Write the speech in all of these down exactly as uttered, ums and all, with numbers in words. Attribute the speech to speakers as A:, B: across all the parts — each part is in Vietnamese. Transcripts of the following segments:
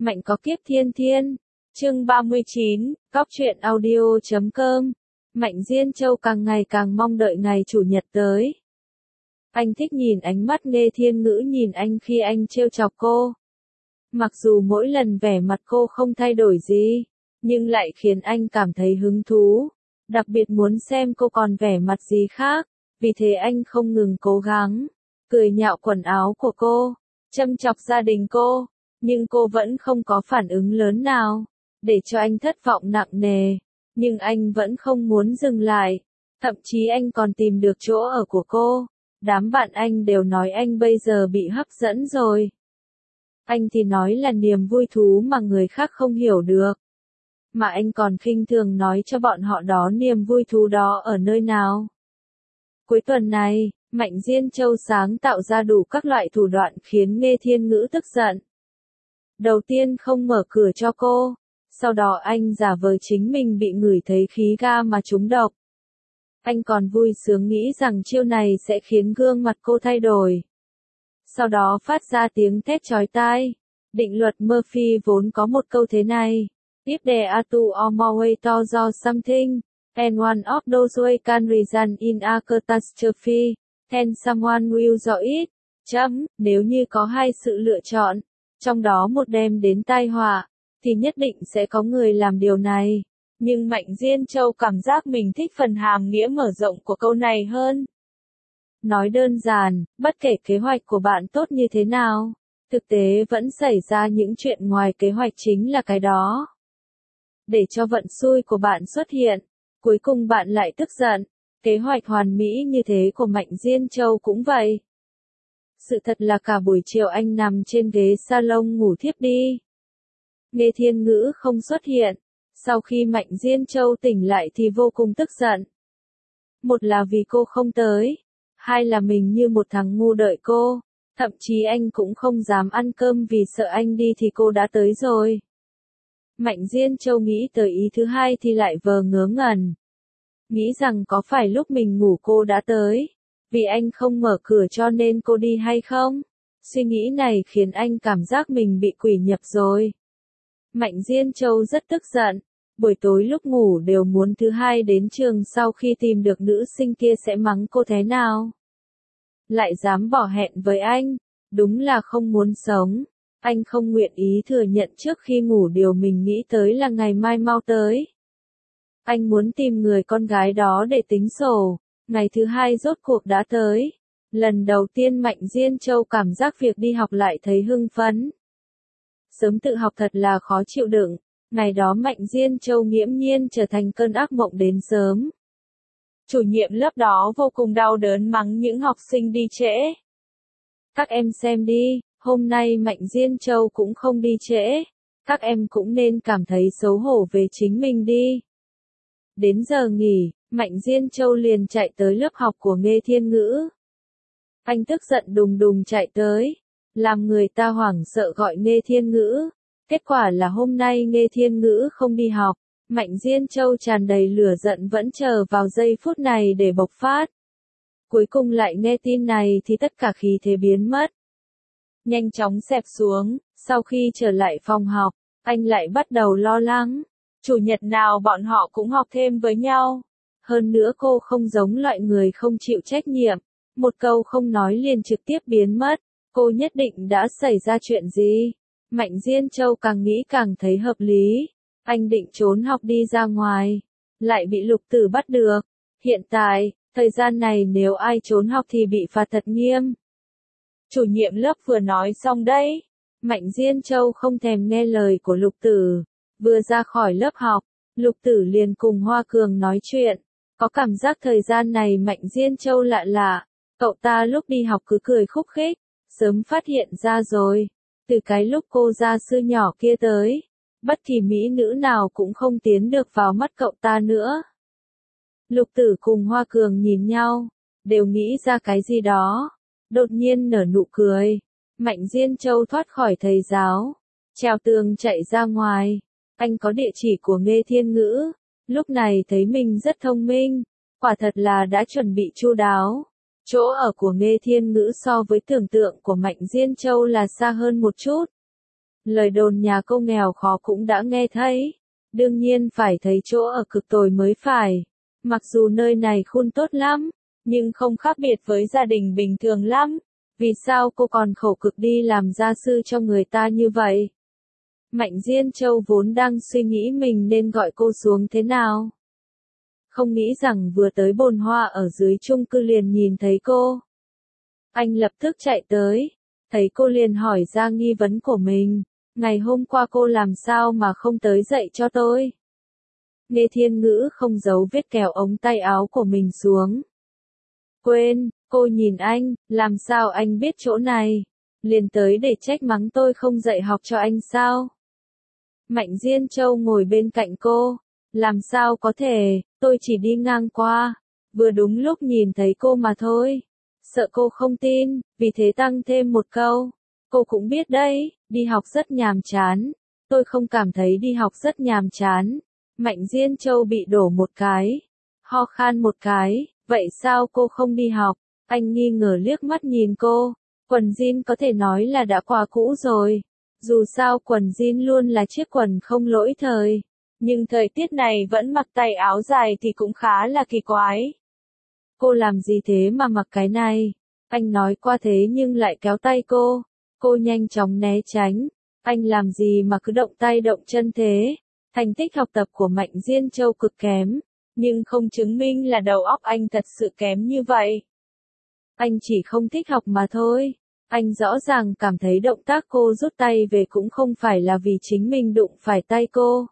A: Mạnh có kiếp thiên thiên. Chương ba mươi chín, Cóc truyện audio chấm com. Mạnh Diên Châu càng ngày càng mong đợi ngày chủ nhật tới. Anh thích nhìn ánh mắt Nghê Thiên Ngữ nhìn anh khi anh trêu chọc cô. Mặc dù mỗi lần vẻ mặt cô không thay đổi gì, nhưng lại khiến anh cảm thấy hứng thú, đặc biệt muốn xem cô còn vẻ mặt gì khác, vì thế anh không ngừng cố gắng, cười nhạo quần áo của cô, châm chọc gia đình cô, nhưng cô vẫn không có phản ứng lớn nào, để cho anh thất vọng nặng nề, nhưng anh vẫn không muốn dừng lại, thậm chí anh còn tìm được chỗ ở của cô, đám bạn anh đều nói anh bây giờ bị hấp dẫn rồi. Anh thì nói là niềm vui thú mà người khác không hiểu được. Mà anh còn khinh thường nói cho bọn họ đó niềm vui thú đó ở nơi nào. Cuối tuần này, Mạnh Diên Châu sáng tạo ra đủ các loại thủ đoạn khiến Nghê Thiên Ngữ tức giận. Đầu tiên không mở cửa cho cô, sau đó anh giả vờ chính mình bị ngửi thấy khí ga mà trúng độc. Anh còn vui sướng nghĩ rằng chiêu này sẽ khiến gương mặt cô thay đổi. Sau đó phát ra tiếng thét chói tai. Định luật Murphy vốn có một câu thế này. If there are two or more ways to do something, and one of those ways can result in a catastrophe, then someone will do it. Chấm, nếu như có hai sự lựa chọn, trong đó một đem đến tai họa, thì nhất định sẽ có người làm điều này. Nhưng Mạnh Diên Châu cảm giác mình thích phần hàm nghĩa mở rộng của câu này hơn. Nói đơn giản, bất kể kế hoạch của bạn tốt như thế nào, thực tế vẫn xảy ra những chuyện ngoài kế hoạch chính là cái đó. Để cho vận xui của bạn xuất hiện, cuối cùng bạn lại tức giận. Kế hoạch hoàn mỹ như thế của Mạnh Diên Châu cũng vậy. Sự thật là cả buổi chiều anh nằm trên ghế salon ngủ thiếp đi. Nghê Thiên Ngữ không xuất hiện. Sau khi Mạnh Diên Châu tỉnh lại thì vô cùng tức giận. Một là vì cô không tới. Hai là mình như một thằng ngu đợi cô. Thậm chí anh cũng không dám ăn cơm vì sợ anh đi thì cô đã tới rồi. Mạnh Diên Châu nghĩ tới ý thứ hai thì lại vờ ngớ ngẩn. Nghĩ rằng có phải lúc mình ngủ cô đã tới. Vì anh không mở cửa cho nên cô đi hay không? Suy nghĩ này khiến anh cảm giác mình bị quỷ nhập rồi. Mạnh Diên Châu rất tức giận. Buổi tối lúc ngủ đều muốn thứ hai đến trường sau khi tìm được nữ sinh kia sẽ mắng cô thế nào. Lại dám bỏ hẹn với anh. Đúng là không muốn sống. Anh không nguyện ý thừa nhận trước khi ngủ điều mình nghĩ tới là ngày mai mau tới. Anh muốn tìm người con gái đó để tính sổ. Ngày thứ hai rốt cuộc đã tới. Lần đầu tiên Mạnh Diên Châu cảm giác việc đi học lại thấy hưng phấn. Sớm tự học thật là khó chịu đựng. Ngày đó Mạnh Diên Châu nghiễm nhiên trở thành cơn ác mộng đến sớm. Chủ nhiệm lớp đó vô cùng đau đớn mắng những học sinh đi trễ. Các em xem đi, hôm nay Mạnh Diên Châu cũng không đi trễ. Các em cũng nên cảm thấy xấu hổ về chính mình đi. Đến giờ nghỉ, Mạnh Diên Châu liền chạy tới lớp học của Nghê Thiên Ngữ. Anh tức giận đùng đùng chạy tới, làm người ta hoảng sợ gọi Nghê Thiên Ngữ. Kết quả là hôm nay Nghê Thiên Ngữ không đi học, Mạnh Diên Châu tràn đầy lửa giận vẫn chờ vào giây phút này để bộc phát. Cuối cùng lại nghe tin này thì tất cả khí thế biến mất. Nhanh chóng xẹp xuống, sau khi trở lại phòng học, anh lại bắt đầu lo lắng. Chủ nhật nào bọn họ cũng học thêm với nhau. Hơn nữa cô không giống loại người không chịu trách nhiệm. Một câu không nói liền trực tiếp biến mất. Cô nhất định đã xảy ra chuyện gì? Mạnh Diên Châu càng nghĩ càng thấy hợp lý. Anh định trốn học đi ra ngoài. Lại bị Lục Tử bắt được. Hiện tại, thời gian này nếu ai trốn học thì bị phạt thật nghiêm. Chủ nhiệm lớp vừa nói xong đấy. Mạnh Diên Châu không thèm nghe lời của Lục Tử. Vừa ra khỏi lớp học, Lục Tử liền cùng Hoa Cường nói chuyện. Có cảm giác thời gian này Mạnh Diên Châu lạ lạ. Cậu ta lúc đi học cứ cười khúc khích. Sớm phát hiện ra rồi. Từ cái lúc cô gia sư nhỏ kia tới. Bất kỳ mỹ nữ nào cũng không tiến được vào mắt cậu ta nữa. Lục Tử cùng Hoa Cường nhìn nhau. Đều nghĩ ra cái gì đó. Đột nhiên nở nụ cười. Mạnh Diên Châu thoát khỏi thầy giáo. Trèo tường chạy ra ngoài. Anh có địa chỉ của Nghê Thiên Ngữ. Lúc này thấy mình rất thông minh. Quả thật là đã chuẩn bị chu đáo. Chỗ ở của Nghê Thiên Ngữ so với tưởng tượng của Mạnh Diên Châu là xa hơn một chút. Lời đồn nhà cô nghèo khó cũng đã nghe thấy. Đương nhiên phải thấy chỗ ở cực tồi mới phải. Mặc dù nơi này khôn tốt lắm, nhưng không khác biệt với gia đình bình thường lắm. Vì sao cô còn khổ cực đi làm gia sư cho người ta như vậy? Mạnh Diên Châu vốn đang suy nghĩ mình nên gọi cô xuống thế nào. Không nghĩ rằng vừa tới bồn hoa ở dưới chung cư liền nhìn thấy cô. Anh lập tức chạy tới, thấy cô liền hỏi ra nghi vấn của mình. Ngày hôm qua cô làm sao mà không tới dậy cho tôi? Nghe Thiên Ngữ không giấu vết kéo ống tay áo của mình xuống. Quên, cô nhìn anh, làm sao anh biết chỗ này? Liền tới để trách mắng tôi không dạy học cho anh sao? Mạnh Diên Châu ngồi bên cạnh cô. Làm sao có thể, tôi chỉ đi ngang qua. Vừa đúng lúc nhìn thấy cô mà thôi. Sợ cô không tin, vì thế tăng thêm một câu. Cô cũng biết đấy, đi học rất nhàm chán. Tôi không cảm thấy đi học rất nhàm chán. Mạnh Diên Châu bị đổ một cái. Ho khan một cái, vậy sao cô không đi học? Anh nghi ngờ liếc mắt nhìn cô. Quần jean có thể nói là đã quá cũ rồi. Dù sao quần jean luôn là chiếc quần không lỗi thời. Nhưng thời tiết này vẫn mặc tay áo dài thì cũng khá là kỳ quái. Cô làm gì thế mà mặc cái này? Anh nói qua thế nhưng lại kéo tay cô. Cô nhanh chóng né tránh. Anh làm gì mà cứ động tay động chân thế? Thành tích học tập của Mạnh Diên Châu cực kém. Nhưng không chứng minh là đầu óc anh thật sự kém như vậy. Anh chỉ không thích học mà thôi. Anh rõ ràng cảm thấy động tác cô rút tay về cũng không phải là vì chính mình đụng phải tay cô.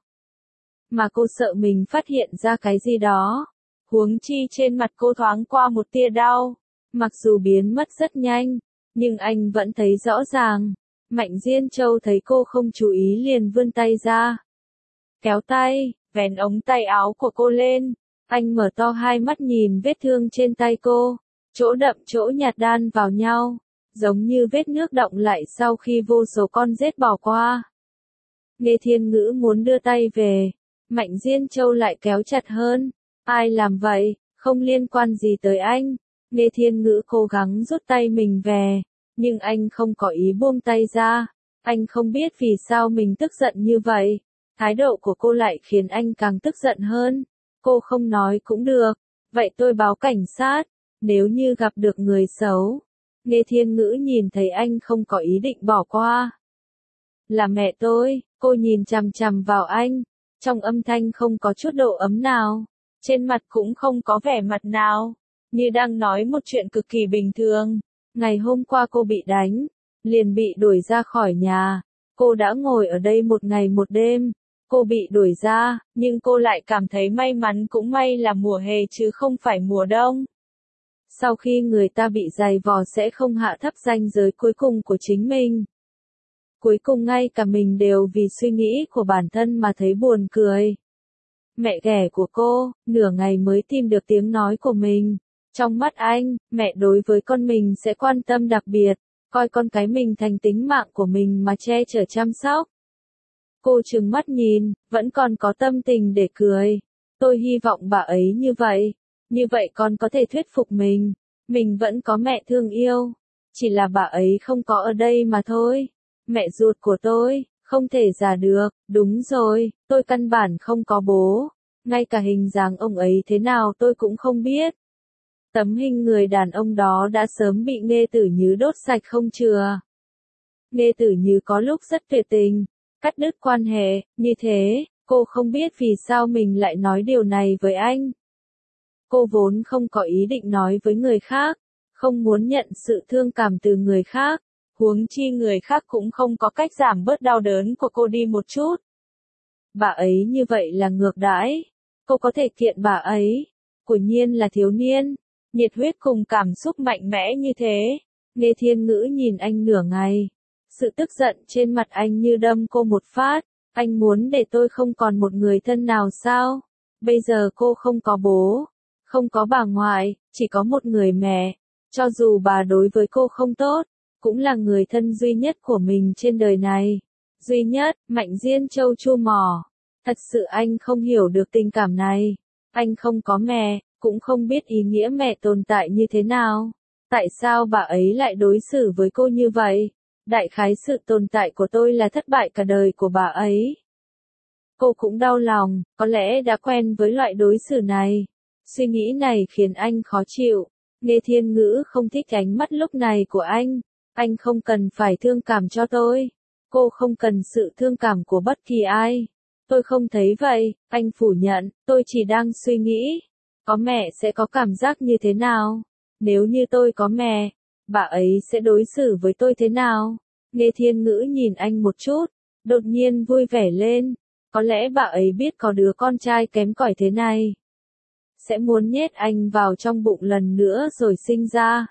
A: Mà cô sợ mình phát hiện ra cái gì đó. Huống chi trên mặt cô thoáng qua một tia đau. Mặc dù biến mất rất nhanh, nhưng anh vẫn thấy rõ ràng. Mạnh Diên Châu thấy cô không chú ý liền vươn tay ra. Kéo tay, vén ống tay áo của cô lên. Anh mở to hai mắt nhìn vết thương trên tay cô. Chỗ đậm chỗ nhạt đan vào nhau. Giống như vết nước đọng lại sau khi vô số con rết bỏ qua. Nghe Thiên Ngữ muốn đưa tay về. Mạnh Diên Châu lại kéo chặt hơn. Ai làm vậy, không liên quan gì tới anh. Nghe Thiên Ngữ cố gắng rút tay mình về. Nhưng anh không có ý buông tay ra. Anh không biết vì sao mình tức giận như vậy. Thái độ của cô lại khiến anh càng tức giận hơn. Cô không nói cũng được. Vậy tôi báo cảnh sát. Nếu như gặp được người xấu. Nghe Thiên Ngữ nhìn thấy anh không có ý định bỏ qua. Là mẹ tôi, cô nhìn chằm chằm vào anh. Trong âm thanh không có chút độ ấm nào. Trên mặt cũng không có vẻ mặt nào. Như đang nói một chuyện cực kỳ bình thường. Ngày hôm qua cô bị đánh. Liền bị đuổi ra khỏi nhà. Cô đã ngồi ở đây một ngày một đêm. Cô bị đuổi ra, nhưng cô lại cảm thấy may mắn cũng may là mùa hè chứ không phải mùa đông. Sau khi người ta bị giày vò sẽ không hạ thấp ranh giới cuối cùng của chính mình. Cuối cùng ngay cả mình đều vì suy nghĩ của bản thân mà thấy buồn cười. Mẹ ghẻ của cô, nửa ngày mới tìm được tiếng nói của mình. Trong mắt anh, mẹ đối với con mình sẽ quan tâm đặc biệt, coi con cái mình thành tính mạng của mình mà che chở chăm sóc. Cô trừng mắt nhìn, vẫn còn có tâm tình để cười. Tôi hy vọng bà ấy như vậy. Như vậy con có thể thuyết phục mình. Mình vẫn có mẹ thương yêu. Chỉ là bà ấy không có ở đây mà thôi. Mẹ ruột của tôi, không thể giả được. Đúng rồi, tôi căn bản không có bố. Ngay cả hình dáng ông ấy thế nào tôi cũng không biết. Tấm hình người đàn ông đó đã sớm bị Nghê Tử Như đốt sạch không chừa. Nghê Tử Như có lúc rất tuyệt tình. Cắt đứt quan hệ, như thế, cô không biết vì sao mình lại nói điều này với anh. Cô vốn không có ý định nói với người khác, không muốn nhận sự thương cảm từ người khác, huống chi người khác cũng không có cách giảm bớt đau đớn của cô đi một chút. Bà ấy như vậy là ngược đãi, cô có thể kiện bà ấy, quả nhiên là thiếu niên, nhiệt huyết cùng cảm xúc mạnh mẽ như thế. Nghe Thiên Ngữ nhìn anh nửa ngày. Sự tức giận trên mặt anh như đâm cô một phát. Anh muốn để tôi không còn một người thân nào sao? Bây giờ cô không có bố, không có bà ngoại, chỉ có một người mẹ. Cho dù bà đối với cô không tốt, cũng là người thân duy nhất của mình trên đời này. Duy nhất, Mạnh Diên Châu chua mỏ. Thật sự anh không hiểu được tình cảm này. Anh không có mẹ, cũng không biết ý nghĩa mẹ tồn tại như thế nào. Tại sao bà ấy lại đối xử với cô như vậy? Đại khái sự tồn tại của tôi là thất bại cả đời của bà ấy. Cô cũng đau lòng, có lẽ đã quen với loại đối xử này. Suy nghĩ này khiến anh khó chịu. Nghe Thiên Ngữ không thích ánh mắt lúc này của anh. Anh không cần phải thương cảm cho tôi. Cô không cần sự thương cảm của bất kỳ ai. Tôi không thấy vậy, anh phủ nhận, tôi chỉ đang suy nghĩ. Có mẹ sẽ có cảm giác như thế nào? Nếu như tôi có mẹ, bà ấy sẽ đối xử với tôi thế nào? Nghe Thiên Ngữ nhìn anh một chút, đột nhiên vui vẻ lên. Có lẽ bà ấy biết có đứa con trai kém cỏi thế này. Sẽ muốn nhét anh vào trong bụng lần nữa rồi sinh ra.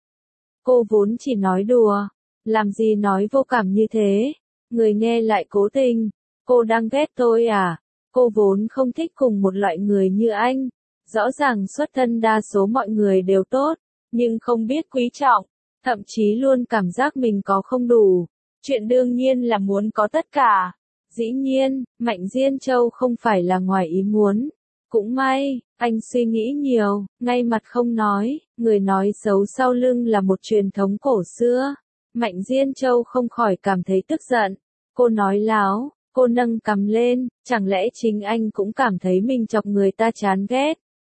A: Cô vốn chỉ nói đùa, làm gì nói vô cảm như thế, người nghe lại cố tình. Cô đang ghét tôi à? Cô vốn không thích cùng một loại người như anh. Rõ ràng xuất thân đa số mọi người đều tốt, nhưng không biết quý trọng, thậm chí luôn cảm giác mình có không đủ. Chuyện đương nhiên là muốn có tất cả. Dĩ nhiên, Mạnh Diên Châu không phải là ngoài ý muốn. Cũng may, anh suy nghĩ nhiều, ngay mặt không nói, người nói xấu sau lưng là một truyền thống cổ xưa. Mạnh Diên Châu không khỏi cảm thấy tức giận. Cô nói láo, cô nâng cằm lên, chẳng lẽ chính anh cũng cảm thấy mình chọc người ta chán ghét?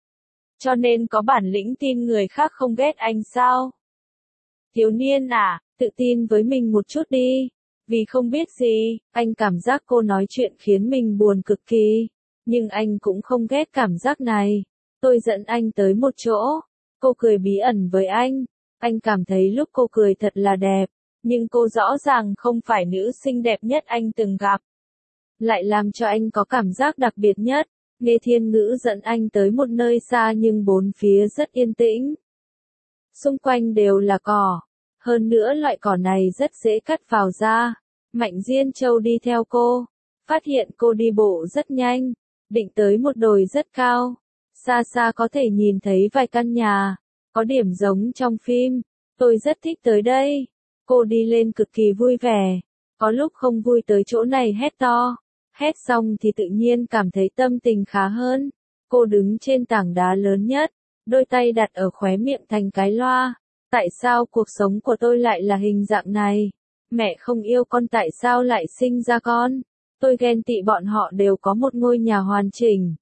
A: Cho nên có bản lĩnh tin người khác không ghét anh sao? Thiếu niên à, tự tin với mình một chút đi. Vì không biết gì, anh cảm giác cô nói chuyện khiến mình buồn cực kỳ. Nhưng anh cũng không ghét cảm giác này. Tôi dẫn anh tới một chỗ. Cô cười bí ẩn với anh. Anh cảm thấy lúc cô cười thật là đẹp. Nhưng cô rõ ràng không phải nữ xinh đẹp nhất anh từng gặp. Lại làm cho anh có cảm giác đặc biệt nhất. Nghe Thiên Ngữ dẫn anh tới một nơi xa nhưng bốn phía rất yên tĩnh. Xung quanh đều là cỏ. Hơn nữa loại cỏ này rất dễ cắt vào da. Mạnh Diên Châu đi theo cô. Phát hiện cô đi bộ rất nhanh. Định tới một đồi rất cao. Xa xa có thể nhìn thấy vài căn nhà. Có điểm giống trong phim. Tôi rất thích tới đây. Cô đi lên cực kỳ vui vẻ. Có lúc không vui tới chỗ này hét to. Hét xong thì tự nhiên cảm thấy tâm tình khá hơn. Cô đứng trên tảng đá lớn nhất. Đôi tay đặt ở khóe miệng thành cái loa. Tại sao cuộc sống của tôi lại là hình dạng này? Mẹ không yêu con tại sao lại sinh ra con? Tôi ghen tị bọn họ đều có một ngôi nhà hoàn chỉnh.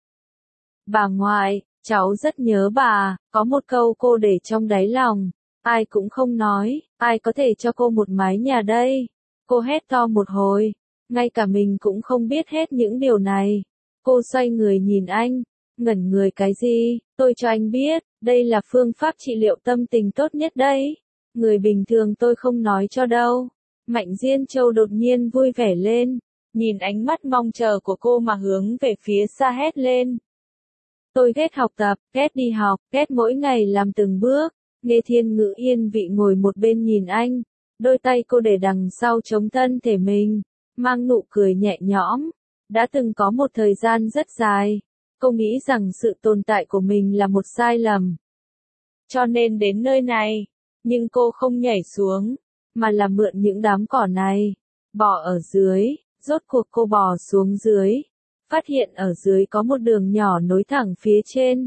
A: Bà ngoại, cháu rất nhớ bà, có một câu cô để trong đáy lòng. Ai cũng không nói, ai có thể cho cô một mái nhà đây? Cô hét to một hồi, ngay cả mình cũng không biết hết những điều này. Cô xoay người nhìn anh, ngẩn người cái gì, tôi cho anh biết, đây là phương pháp trị liệu tâm tình tốt nhất đấy. Người bình thường tôi không nói cho đâu. Mạnh Diên Châu đột nhiên vui vẻ lên, nhìn ánh mắt mong chờ của cô mà hướng về phía xa hét lên. Tôi ghét học tập, ghét đi học, ghét mỗi ngày làm từng bước. Nghe Thiên Ngữ yên vị ngồi một bên nhìn anh, đôi tay cô để đằng sau chống thân thể mình, mang nụ cười nhẹ nhõm. Đã từng có một thời gian rất dài, cô nghĩ rằng sự tồn tại của mình là một sai lầm. Cho nên đến nơi này, nhưng cô không nhảy xuống, mà là mượn những đám cỏ này, bò ở dưới. Rốt cuộc cô bò xuống dưới, phát hiện ở dưới có một đường nhỏ nối thẳng phía trên.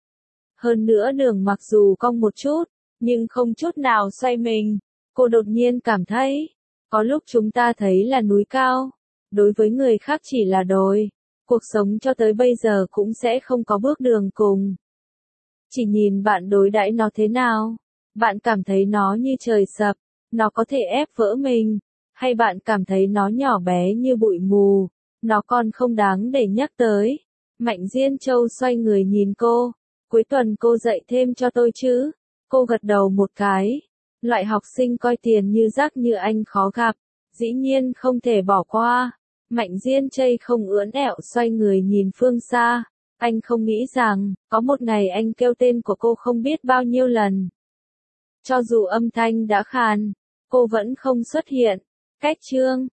A: Hơn nữa đường mặc dù cong một chút, nhưng không chút nào xoay mình. Cô đột nhiên cảm thấy, có lúc chúng ta thấy là núi cao, đối với người khác chỉ là đồi. Cuộc sống cho tới bây giờ cũng sẽ không có bước đường cùng. Chỉ nhìn bạn đối đãi nó thế nào. Bạn cảm thấy nó như trời sập, nó có thể ép vỡ mình. Hay bạn cảm thấy nó nhỏ bé như bụi mù, nó còn không đáng để nhắc tới. Mạnh Diên Châu xoay người nhìn cô. Cuối tuần cô dạy thêm cho tôi chứ? Cô gật đầu một cái. Loại học sinh coi tiền như rác như anh khó gặp, dĩ nhiên không thể bỏ qua. Mạnh Diên Châu không ưỡn ẹo xoay người nhìn phương xa. Anh không nghĩ rằng, có một ngày anh kêu tên của cô không biết bao nhiêu lần. Cho dù âm thanh đã khàn, cô vẫn không xuất hiện. Cách chương